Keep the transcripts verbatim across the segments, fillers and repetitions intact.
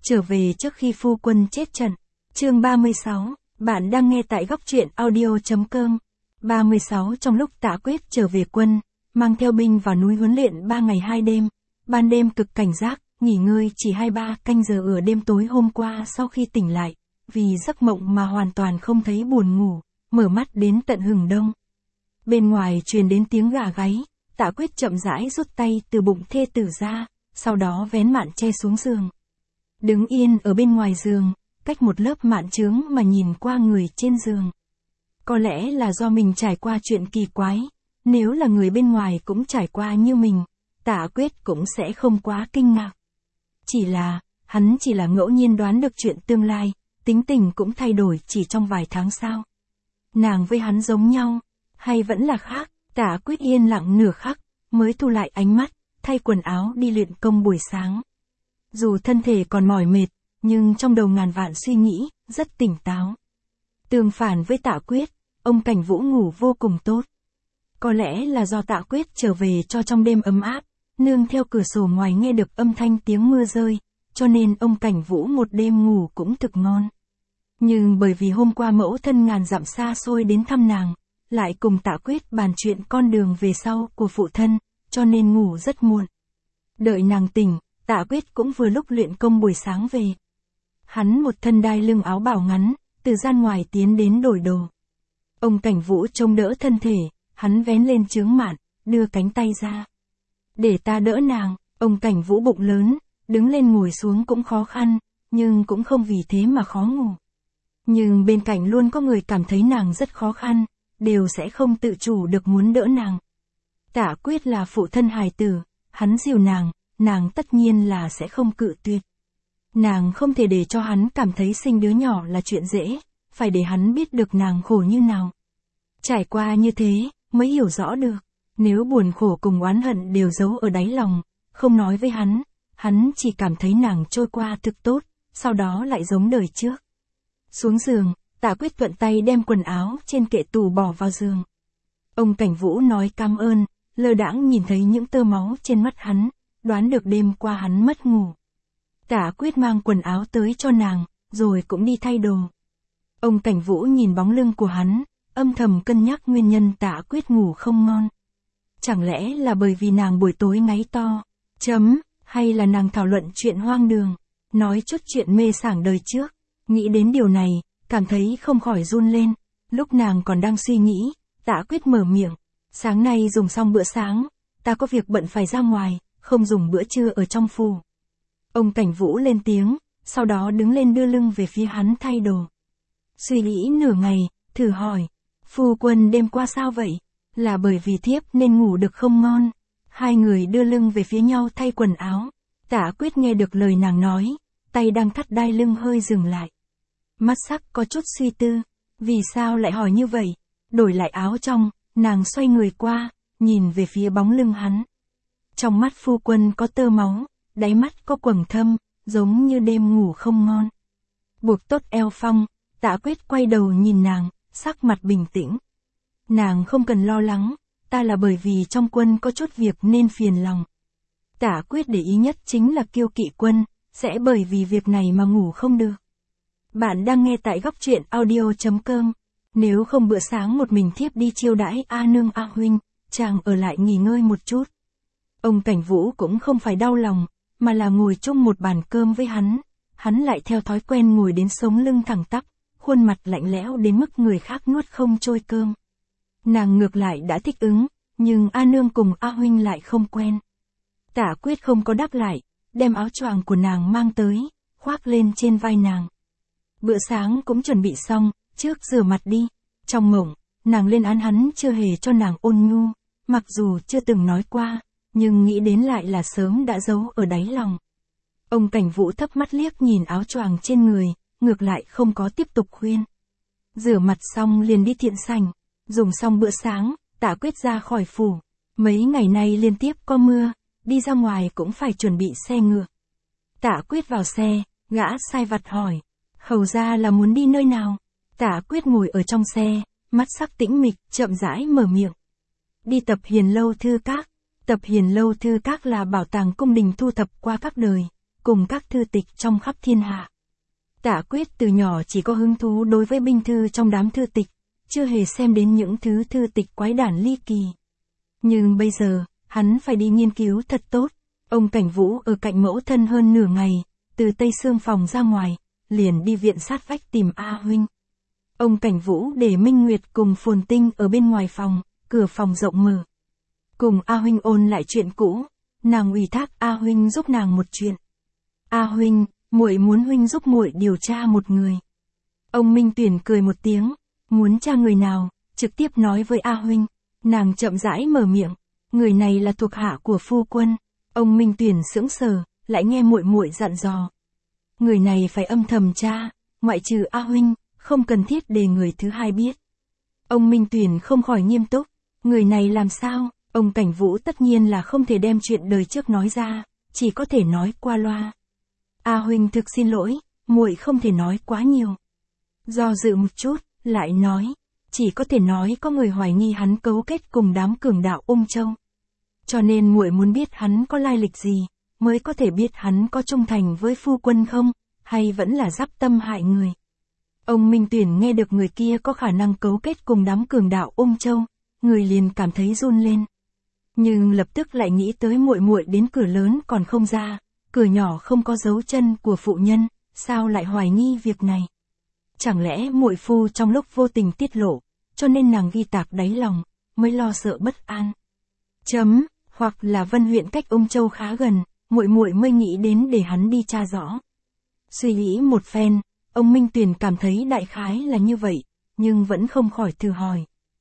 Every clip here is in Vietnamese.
trở về trước khi phu quân chết trận. Chương ba mươi sáu, bạn đang nghe tại góc truyện audio chấm com. ba mươi sáu Trong lúc Tạ Quyết trở về quân, mang theo binh vào núi huấn luyện ba ngày hai đêm, ban đêm cực cảnh giác, nghỉ ngơi chỉ hai ba canh giờ ở đêm tối hôm qua sau khi tỉnh lại, vì giấc mộng mà hoàn toàn không thấy buồn ngủ, mở mắt đến tận hừng đông. Bên ngoài truyền đến tiếng gà gáy, Tạ Quyết chậm rãi rút tay từ bụng thê tử ra, sau đó vén mạn che xuống giường. Đứng yên ở bên ngoài giường, cách một lớp mạn chướng mà nhìn qua người trên giường. Có lẽ là do mình trải qua chuyện kỳ quái, nếu là người bên ngoài cũng trải qua như mình, Tạ Quyết cũng sẽ không quá kinh ngạc. Chỉ là, hắn chỉ là ngẫu nhiên đoán được chuyện tương lai, tính tình cũng thay đổi chỉ trong vài tháng sau. Nàng với hắn giống nhau, hay vẫn là khác? Tạ Quyết yên lặng nửa khắc, mới thu lại ánh mắt, thay quần áo đi luyện công buổi sáng. Dù thân thể còn mỏi mệt, nhưng trong đầu ngàn vạn suy nghĩ, rất tỉnh táo. Tương phản với Tạ Quyết, ông Cảnh Vũ ngủ vô cùng tốt. Có lẽ là do Tạ Quyết trở về cho trong đêm ấm áp, nương theo cửa sổ ngoài nghe được âm thanh tiếng mưa rơi, cho nên ông Cảnh Vũ một đêm ngủ cũng thực ngon. Nhưng bởi vì hôm qua mẫu thân ngàn dặm xa xôi đến thăm nàng, lại cùng Tạ Quyết bàn chuyện con đường về sau của phụ thân, cho nên ngủ rất muộn. Đợi nàng tỉnh, Tạ Quyết cũng vừa lúc luyện công buổi sáng về. Hắn một thân đai lưng áo bào ngắn, từ gian ngoài tiến đến đổi đồ. Ông Cảnh Vũ trông đỡ thân thể, hắn vén lên chướng mạn, đưa cánh tay ra. Để ta đỡ nàng, ông Cảnh Vũ bụng lớn, đứng lên ngồi xuống cũng khó khăn, nhưng cũng không vì thế mà khó ngủ. Nhưng bên cạnh luôn có người cảm thấy nàng rất khó khăn, đều sẽ không tự chủ được muốn đỡ nàng. Tạ Quyết là phụ thân hài tử, hắn dìu nàng, nàng tất nhiên là sẽ không cự tuyệt. Nàng không thể để cho hắn cảm thấy sinh đứa nhỏ là chuyện dễ, phải để hắn biết được nàng khổ như nào. Trải qua như thế, mới hiểu rõ được, nếu buồn khổ cùng oán hận đều giấu ở đáy lòng, không nói với hắn, hắn chỉ cảm thấy nàng trôi qua thực tốt, sau đó lại giống đời trước. Xuống giường, Tạ Quyết thuận tay đem quần áo trên kệ tủ bỏ vào giường. Ông Cảnh Vũ nói cảm ơn, lơ đãng nhìn thấy những tơ máu trên mắt hắn, đoán được đêm qua hắn mất ngủ. Tạ Quyết mang quần áo tới cho nàng, rồi cũng đi thay đồ. Ông Cảnh Vũ nhìn bóng lưng của hắn, âm thầm cân nhắc nguyên nhân Tạ Quyết ngủ không ngon. Chẳng lẽ là bởi vì nàng buổi tối ngáy to, chấm, hay là nàng thảo luận chuyện hoang đường, nói chút chuyện mê sảng đời trước. Nghĩ đến điều này, cảm thấy không khỏi run lên. Lúc nàng còn đang suy nghĩ, Tạ Quyết mở miệng. Sáng nay dùng xong bữa sáng, ta có việc bận phải ra ngoài, không dùng bữa trưa ở trong phủ. Ông Cảnh Vũ lên tiếng, sau đó đứng lên đưa lưng về phía hắn thay đồ. Suy nghĩ nửa ngày, thử hỏi, phu quân đêm qua sao vậy? Là bởi vì thiếp nên ngủ được không ngon? Hai người đưa lưng về phía nhau thay quần áo. Tạ Quyết nghe được lời nàng nói, tay đang thắt đai lưng hơi dừng lại. Mắt sắc có chút suy tư, vì sao lại hỏi như vậy? Đổi lại áo trong, nàng xoay người qua, nhìn về phía bóng lưng hắn. Trong mắt phu quân có tơ máu, đáy mắt có quầng thâm, giống như đêm ngủ không ngon. Buộc tốt eo phong, Tạ Quyết quay đầu nhìn nàng, sắc mặt bình tĩnh. Nàng không cần lo lắng, ta là bởi vì trong quân có chút việc nên phiền lòng. Tạ Quyết để ý nhất chính là Kiêu Kỵ quân, sẽ bởi vì việc này mà ngủ không được. Bạn đang nghe tại góc truyện audio chấm com. Nếu không bữa sáng một mình thiếp đi chiêu đãi A nương A huynh, chàng ở lại nghỉ ngơi một chút. Ông Cảnh Vũ cũng không phải đau lòng, mà là ngồi chung một bàn cơm với hắn. Hắn lại theo thói quen ngồi đến sống lưng thẳng tắp, khuôn mặt lạnh lẽo đến mức người khác nuốt không trôi cơm. Nàng ngược lại đã thích ứng, nhưng A nương cùng A huynh lại không quen. Tạ Quyết không có đáp lại, đem áo choàng của nàng mang tới, khoác lên trên vai nàng. Bữa sáng cũng chuẩn bị xong, trước rửa mặt đi. Trong mộng, nàng lên án hắn chưa hề cho nàng ôn nhu, mặc dù chưa từng nói qua, nhưng nghĩ đến lại là sớm đã giấu ở đáy lòng. Ông Cảnh Vũ thấp mắt liếc nhìn áo choàng trên người, ngược lại không có tiếp tục khuyên. Rửa mặt xong liền đi thiện sảnh, dùng xong bữa sáng, Tạ Quyết ra khỏi phủ. Mấy ngày nay liên tiếp có mưa, đi ra ngoài cũng phải chuẩn bị xe ngựa. Tạ Quyết vào xe, gã sai vặt hỏi, hầu ra là muốn đi nơi nào? Tạ Quyết ngồi ở trong xe, mắt sắc tĩnh mịch, chậm rãi mở miệng. Đi tập Hiền Lâu Thư Các. Tập Hiền Lâu Thư Các là bảo tàng cung đình thu thập qua các đời, cùng các thư tịch trong khắp thiên hạ. Tạ Quyết từ nhỏ chỉ có hứng thú đối với binh thư trong đám thư tịch, chưa hề xem đến những thứ thư tịch quái đản ly kỳ. Nhưng bây giờ, hắn phải đi nghiên cứu thật tốt. Ông Cảnh Vũ ở cạnh mẫu thân hơn nửa ngày, từ Tây Sương phòng ra ngoài, liền đi viện sát vách tìm A Huynh. Ông Cảnh Vũ để Minh Nguyệt cùng Phồn Tinh ở bên ngoài phòng, cửa phòng rộng mở. Cùng A Huynh ôn lại chuyện cũ, nàng ủy thác A Huynh giúp nàng một chuyện. A Huynh, muội muốn Huynh giúp muội điều tra một người. Ông Minh Tuyển cười một tiếng, muốn tra người nào, trực tiếp nói với A Huynh. Nàng chậm rãi mở miệng, người này là thuộc hạ của phu quân. Ông Minh Tuyển sững sờ, lại nghe muội muội dặn dò. Người này phải âm thầm tra, ngoại trừ A Huynh, không cần thiết để người thứ hai biết. Ông Minh Tuyển không khỏi nghiêm túc, người này làm sao? Ông Cảnh Vũ tất nhiên là không thể đem chuyện đời trước nói ra, chỉ có thể nói qua loa. A Huynh thực xin lỗi, muội không thể nói quá nhiều. Do dự một chút, lại nói, chỉ có thể nói có người hoài nghi hắn cấu kết cùng đám cường đạo Ung Châu. Cho nên muội muốn biết hắn có lai lịch gì, mới có thể biết hắn có trung thành với phu quân không, hay vẫn là giáp tâm hại người. Ông Minh Tuyển nghe được người kia có khả năng cấu kết cùng đám cường đạo Ung Châu, người liền cảm thấy run lên. Nhưng lập tức lại nghĩ tới muội muội đến cửa lớn còn không ra, cửa nhỏ không có dấu chân của phụ nhân, sao lại hoài nghi việc này? Chẳng lẽ muội phu trong lúc vô tình tiết lộ, cho nên nàng ghi tạc đáy lòng, mới lo sợ bất an. Chấm, hoặc là Vân huyện cách Ung Châu khá gần, muội muội mới nghĩ đến để hắn đi tra rõ. Suy nghĩ một phen, ông Minh Tuyển cảm thấy đại khái là như vậy, nhưng vẫn không khỏi thử hỏi.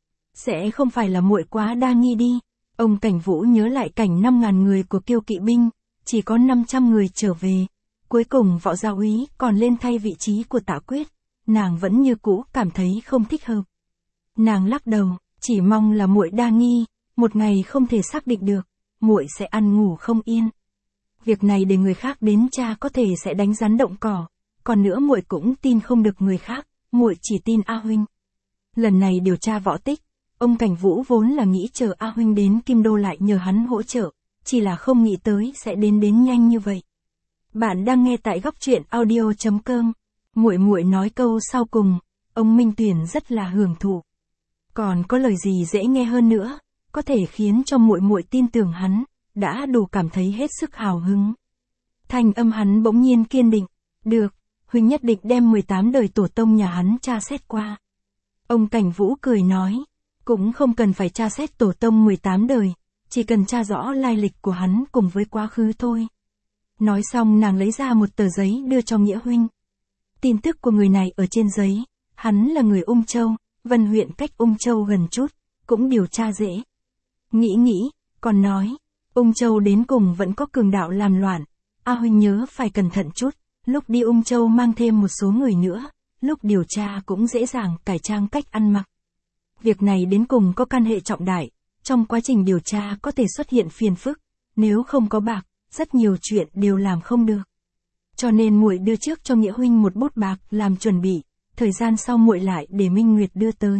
Sẽ không phải là muội quá đa nghi đi. Ông Cảnh Vũ nhớ lại cảnh năm ngàn người của Kiêu Kỵ binh, chỉ có năm trăm người trở về. Cuối cùng Võ Gia Úy còn lên thay vị trí của Tạ Quyết, nàng vẫn như cũ cảm thấy không thích hợp. Nàng lắc đầu, chỉ mong là muội đa nghi, một ngày không thể xác định được, muội sẽ ăn ngủ không yên. Việc này để người khác đến tra có thể sẽ đánh rắn động cỏ, còn nữa muội cũng tin không được người khác, muội chỉ tin A Huynh. Lần này điều tra võ tích, ông Cảnh Vũ vốn là nghĩ chờ A Huynh đến Kim Đô lại nhờ hắn hỗ trợ, chỉ là không nghĩ tới sẽ đến đến nhanh như vậy. Bạn đang nghe tại góc truyện audio chấm com. Muội muội nói câu sau cùng, ông Minh Tuyển rất là hưởng thụ. Còn có lời gì dễ nghe hơn nữa, có thể khiến cho muội muội tin tưởng hắn, đã đủ cảm thấy hết sức hào hứng. Thanh âm hắn bỗng nhiên kiên định, được, Huynh nhất định đem mười tám đời tổ tông nhà hắn tra xét qua. Ông Cảnh Vũ cười nói, cũng không cần phải tra xét tổ tông mười tám đời, chỉ cần tra rõ lai lịch của hắn cùng với quá khứ thôi. Nói xong nàng lấy ra một tờ giấy đưa cho Nghĩa Huynh. Tin tức của người này ở trên giấy, hắn là người Ung Châu, Vân huyện cách Ung Châu gần chút, cũng điều tra dễ. Nghĩ nghĩ, còn nói, Ung Châu đến cùng vẫn có cường đạo làm loạn, A Huynh nhớ phải cẩn thận chút, lúc đi Ung Châu mang thêm một số người nữa, lúc điều tra cũng dễ dàng cải trang cách ăn mặc. Việc này đến cùng có can hệ trọng đại, trong quá trình điều tra có thể xuất hiện phiền phức, nếu không có bạc, rất nhiều chuyện đều làm không được. Cho nên muội đưa trước cho Nghĩa Huynh một bút bạc làm chuẩn bị, thời gian sau muội lại để Minh Nguyệt đưa tới.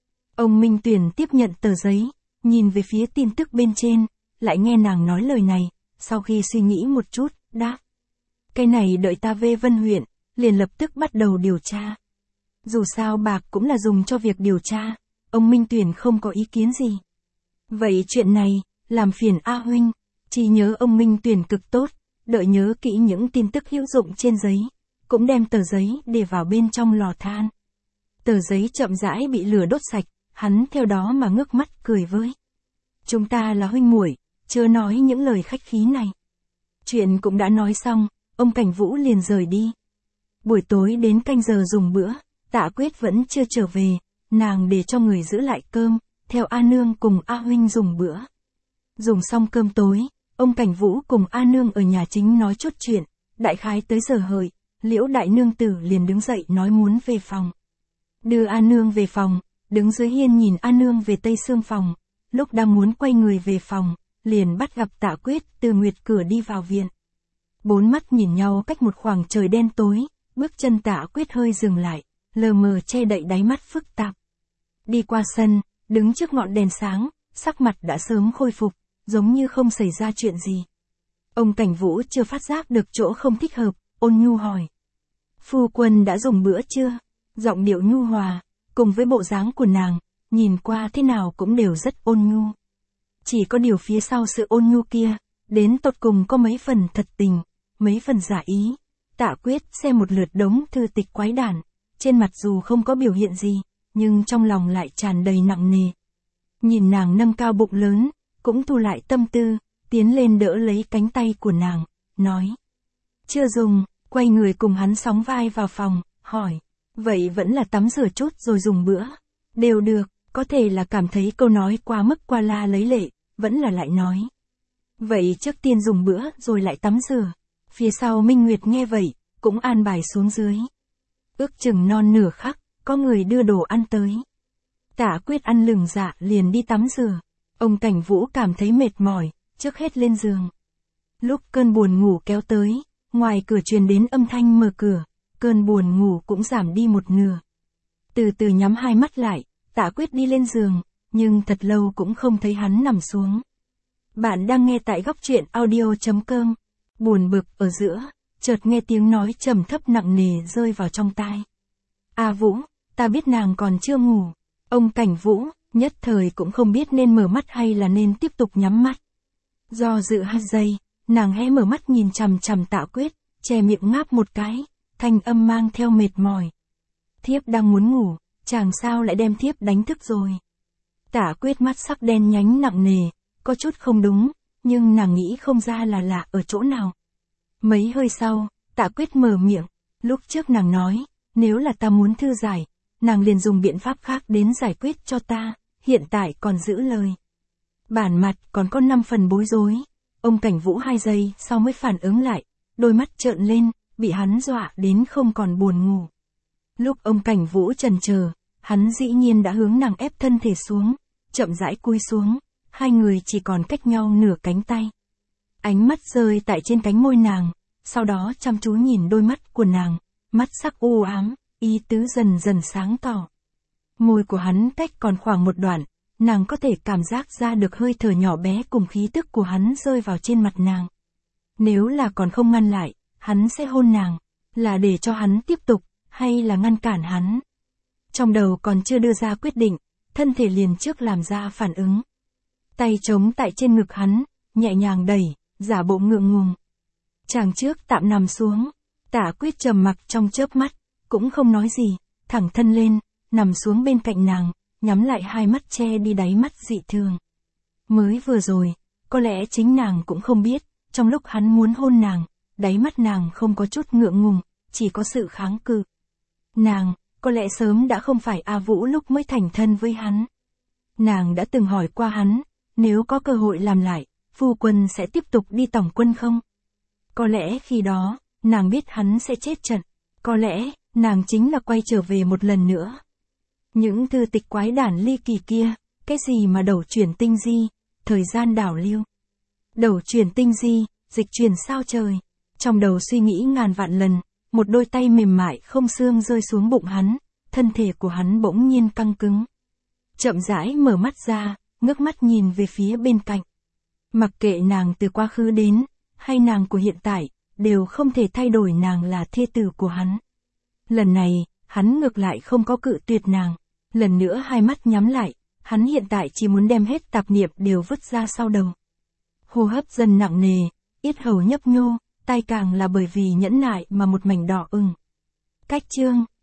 Ông Minh Tuyển tiếp nhận tờ giấy, nhìn về phía tin tức bên trên, lại nghe nàng nói lời này, sau khi suy nghĩ một chút, đáp. Cái này đợi ta về Vân huyện, liền lập tức bắt đầu điều tra. Dù sao bạc cũng là dùng cho việc điều tra, ông Minh Tuyển không có ý kiến gì. Vậy chuyện này, làm phiền A Huynh, chỉ nhớ ông Minh Tuyển cực tốt, đợi nhớ kỹ những tin tức hữu dụng trên giấy, cũng đem tờ giấy để vào bên trong lò than. Tờ giấy chậm rãi bị lửa đốt sạch, hắn theo đó mà ngước mắt cười với. Chúng ta là huynh muội, chớ nói những lời khách khí này. Chuyện cũng đã nói xong, ông Cảnh Vũ liền rời đi. Buổi tối đến canh giờ dùng bữa, Tạ Quyết vẫn chưa trở về, nàng để cho người giữ lại cơm, theo A Nương cùng A Huynh dùng bữa. Dùng xong cơm tối, ông Cảnh Vũ cùng A Nương ở nhà chính nói chốt chuyện, đại khái tới giờ hợi, Liễu đại nương tử liền đứng dậy nói muốn về phòng. Đưa A Nương về phòng, đứng dưới hiên nhìn A Nương về Tây Sương phòng, lúc đang muốn quay người về phòng, liền bắt gặp Tạ Quyết từ nguyệt cửa đi vào viện. Bốn mắt nhìn nhau cách một khoảng trời đen tối, bước chân Tạ Quyết hơi dừng lại, lờ mờ che đậy đáy mắt phức tạp. Đi qua sân, đứng trước ngọn đèn sáng, sắc mặt đã sớm khôi phục, giống như không xảy ra chuyện gì. Ông Cảnh Vũ chưa phát giác được chỗ không thích hợp, ôn nhu hỏi. Phu quân đã dùng bữa chưa? Giọng điệu nhu hòa, cùng với bộ dáng của nàng, nhìn qua thế nào cũng đều rất ôn nhu. Chỉ có điều phía sau sự ôn nhu kia, đến tột cùng có mấy phần thật tình, mấy phần giả ý. Tạ Quyết xem một lượt đống thư tịch quái đản, trên mặt dù không có biểu hiện gì, nhưng trong lòng lại tràn đầy nặng nề. Nhìn nàng nâng cao bụng lớn, cũng thu lại tâm tư, tiến lên đỡ lấy cánh tay của nàng, nói. Chưa dùng, quay người cùng hắn sóng vai vào phòng, hỏi. Vậy vẫn là tắm rửa chút rồi dùng bữa. Đều được, có thể là cảm thấy câu nói quá mức qua la lấy lệ, vẫn là lại nói. Vậy trước tiên dùng bữa rồi lại tắm rửa. Phía sau Minh Nguyệt nghe vậy, cũng an bài xuống dưới. Ước chừng non nửa khắc, có người đưa đồ ăn tới. Tạ Quyết ăn lừng dạ liền đi tắm rửa. Ông Cảnh Vũ cảm thấy mệt mỏi, trước hết lên giường. Lúc cơn buồn ngủ kéo tới, ngoài cửa truyền đến âm thanh mở cửa, cơn buồn ngủ cũng giảm đi một nửa. Từ từ nhắm hai mắt lại, Tạ Quyết đi lên giường, nhưng thật lâu cũng không thấy hắn nằm xuống. Bạn đang nghe tại góc truyện audio chấm com. Buồn bực ở giữa, chợt nghe tiếng nói trầm thấp nặng nề rơi vào trong tai. A Vũ, ta biết nàng còn chưa ngủ. Ông Cảnh Vũ, nhất thời cũng không biết nên mở mắt hay là nên tiếp tục nhắm mắt. Do dự hai giây, nàng hé mở mắt nhìn chằm chằm Tạ Quyết, che miệng ngáp một cái, thanh âm mang theo mệt mỏi. Thiếp đang muốn ngủ, chàng sao lại đem thiếp đánh thức rồi. Tạ Quyết mắt sắc đen nhánh nặng nề, có chút không đúng, nhưng nàng nghĩ không ra là lạ ở chỗ nào. Mấy hơi sau, Tạ Quyết mở miệng, lúc trước nàng nói, nếu là ta muốn thư giải, nàng liền dùng biện pháp khác đến giải quyết cho ta, hiện tại còn giữ lời. Bản mặt còn có năm phần bối rối. Ông Cảnh Vũ hai giây sau mới phản ứng lại, đôi mắt trợn lên, bị hắn dọa đến không còn buồn ngủ. Lúc ông Cảnh Vũ chần chờ, hắn dĩ nhiên đã hướng nàng ép thân thể xuống, chậm rãi cúi xuống, hai người chỉ còn cách nhau nửa cánh tay. Ánh mắt rơi tại trên cánh môi nàng, sau đó chăm chú nhìn đôi mắt của nàng, mắt sắc u ám, ý tứ dần dần sáng tỏ. Môi của hắn cách còn khoảng một đoạn, nàng có thể cảm giác ra được hơi thở nhỏ bé cùng khí tức của hắn rơi vào trên mặt nàng. Nếu là còn không ngăn lại, hắn sẽ hôn nàng, là để cho hắn tiếp tục, hay là ngăn cản hắn. Trong đầu còn chưa đưa ra quyết định, thân thể liền trước làm ra phản ứng. Tay trống tại trên ngực hắn, nhẹ nhàng đẩy, giả bộ ngượng ngùng. Chàng trước tạm nằm xuống, Tạ Quyết trầm mặc trong chớp mắt, cũng không nói gì, thẳng thân lên, nằm xuống bên cạnh nàng, nhắm lại hai mắt che đi đáy mắt dị thường. Mới vừa rồi, có lẽ chính nàng cũng không biết, trong lúc hắn muốn hôn nàng, đáy mắt nàng không có chút ngượng ngùng, chỉ có sự kháng cự. Nàng, có lẽ sớm đã không phải A Vũ lúc mới thành thân với hắn. Nàng đã từng hỏi qua hắn, nếu có cơ hội làm lại, phu quân sẽ tiếp tục đi tổng quân không? Có lẽ khi đó, nàng biết hắn sẽ chết trận. Có lẽ, nàng chính là quay trở về một lần nữa. Những thư tịch quái đản ly kỳ kia, cái gì mà đầu chuyển tinh di, thời gian đảo lưu. Đầu chuyển tinh di, dịch chuyển sao trời. Trong đầu suy nghĩ ngàn vạn lần, một đôi tay mềm mại không xương rơi xuống bụng hắn, thân thể của hắn bỗng nhiên căng cứng. Chậm rãi mở mắt ra, ngước mắt nhìn về phía bên cạnh. Mặc kệ nàng từ quá khứ đến, hay nàng của hiện tại, đều không thể thay đổi nàng là thê tử của hắn. Lần này, hắn ngược lại không có cự tuyệt nàng. Lần nữa hai mắt nhắm lại, hắn hiện tại chỉ muốn đem hết tạp niệm đều vứt ra sau đầu. Hô hấp dần nặng nề, yết hầu nhấp nhô, tai càng là bởi vì nhẫn nại mà một mảnh đỏ ửng. Cách chương